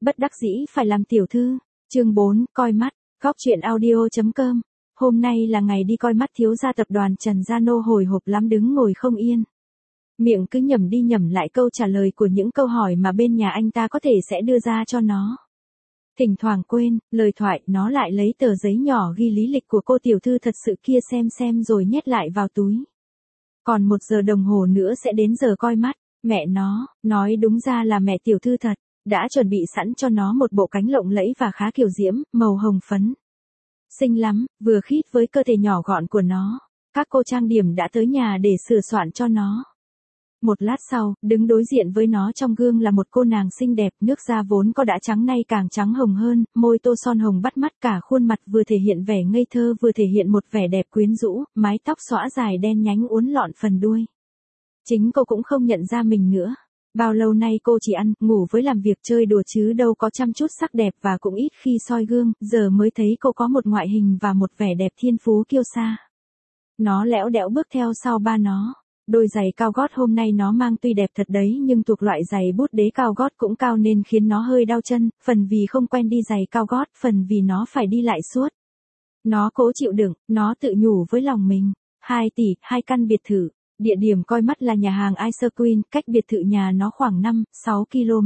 bất đắc dĩ phải làm tiểu thư. Chương 4, coi mắt, góc truyện audio.com. Hôm nay là ngày đi coi mắt thiếu gia tập đoàn Trần Gia Nô hồi hộp lắm đứng ngồi không yên. Miệng cứ nhẩm đi nhẩm lại câu trả lời của những câu hỏi mà bên nhà anh ta có thể sẽ đưa ra cho nó. Thỉnh thoảng quên, lời thoại nó lại lấy tờ giấy nhỏ ghi lý lịch của cô tiểu thư thật sự kia xem rồi nhét lại vào túi. Còn 1 giờ đồng hồ nữa sẽ đến giờ coi mắt, mẹ nó, nói đúng ra là mẹ tiểu thư thật, đã chuẩn bị sẵn cho nó một bộ cánh lộng lẫy và khá kiều diễm, màu hồng phấn. Xinh lắm, vừa khít với cơ thể nhỏ gọn của nó, các cô trang điểm đã tới nhà để sửa soạn cho nó. Một lát sau, đứng đối diện với nó trong gương là một cô nàng xinh đẹp, nước da vốn có đã trắng nay càng trắng hồng hơn, môi tô son hồng bắt mắt, cả khuôn mặt vừa thể hiện vẻ ngây thơ vừa thể hiện một vẻ đẹp quyến rũ, mái tóc xõa dài đen nhánh uốn lọn phần đuôi. Chính cô cũng không nhận ra mình nữa. Bao lâu nay cô chỉ ăn, ngủ với làm việc chơi đùa chứ đâu có chăm chút sắc đẹp và cũng ít khi soi gương, giờ mới thấy cô có một ngoại hình và một vẻ đẹp thiên phú kiêu sa. Nó lẽo đẽo bước theo sau ba nó. Đôi giày cao gót hôm nay nó mang tuy đẹp thật đấy nhưng thuộc loại giày bút đế cao gót cũng cao nên khiến nó hơi đau chân, phần vì không quen đi giày cao gót, phần vì nó phải đi lại suốt. Nó cố chịu đựng, nó tự nhủ với lòng mình, 2 tỷ, 2 căn biệt thự, địa điểm coi mắt là nhà hàng Ice Queen, cách biệt thự nhà nó khoảng 5-6 km.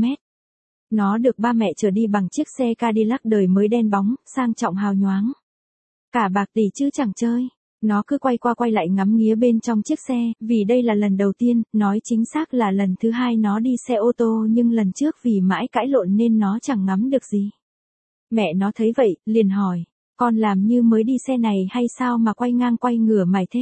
Nó được ba mẹ chở đi bằng chiếc xe Cadillac đời mới đen bóng, sang trọng hào nhoáng. Cả bạc tỷ chứ chẳng chơi. Nó cứ quay qua quay lại ngắm nghía bên trong chiếc xe, vì đây là lần đầu tiên, nói chính xác là lần thứ 2 nó đi xe ô tô nhưng lần trước vì mãi cãi lộn nên nó chẳng ngắm được gì. Mẹ nó thấy vậy, liền hỏi, con làm như mới đi xe này hay sao mà quay ngang quay ngửa mày thế?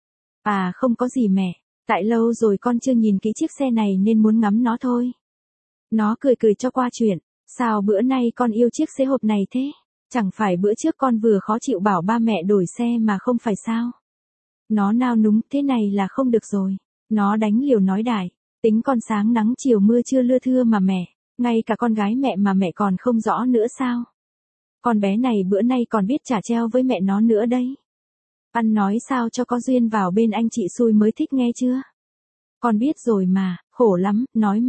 À không có gì mẹ, tại lâu rồi con chưa nhìn kỹ chiếc xe này nên muốn ngắm nó thôi. Nó cười cho qua chuyện, sao bữa nay con yêu chiếc xe hộp này thế? Chẳng phải bữa trước con vừa khó chịu bảo ba mẹ đổi xe mà không phải sao? Nó nao núng, thế này là không được rồi. Nó đánh liều nói đại, tính con sáng nắng chiều mưa trưa lưa thưa mà mẹ, ngay cả con gái mẹ mà mẹ còn không rõ nữa sao? Con bé này bữa nay còn biết trả treo với mẹ nó nữa đấy. Ăn nói sao cho có duyên vào bên anh chị xui mới thích nghe chưa? Con biết rồi mà, khổ lắm,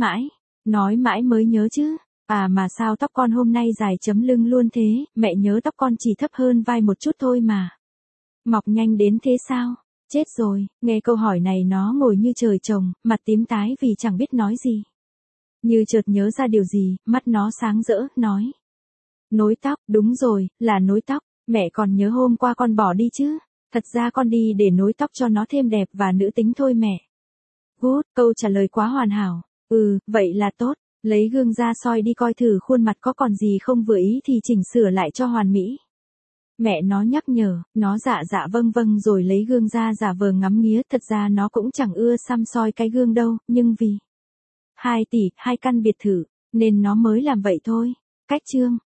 nói mãi mới nhớ chứ. À mà sao tóc con hôm nay dài chấm lưng luôn thế, mẹ nhớ tóc con chỉ thấp hơn vai một chút thôi mà. Mọc nhanh đến thế sao? Chết rồi, nghe câu hỏi này nó ngồi như trời trồng, mặt tím tái vì chẳng biết nói gì. Như chợt nhớ ra điều gì, mắt nó sáng rỡ, nói. Nối tóc, đúng rồi, là nối tóc, mẹ còn nhớ hôm qua con bỏ đi chứ. Thật ra con đi để nối tóc cho nó thêm đẹp và nữ tính thôi mẹ. Good, câu trả lời quá hoàn hảo. Vậy là tốt. Lấy gương ra soi đi coi thử khuôn mặt có còn gì không vừa ý thì chỉnh sửa lại cho hoàn mỹ. Mẹ nó nhắc nhở, nó dạ vâng rồi lấy gương ra giả vờ ngắm nghía, thật ra nó cũng chẳng ưa xăm soi cái gương đâu, nhưng vì 2 tỷ, 2 căn biệt thự, nên nó mới làm vậy thôi. Cách chương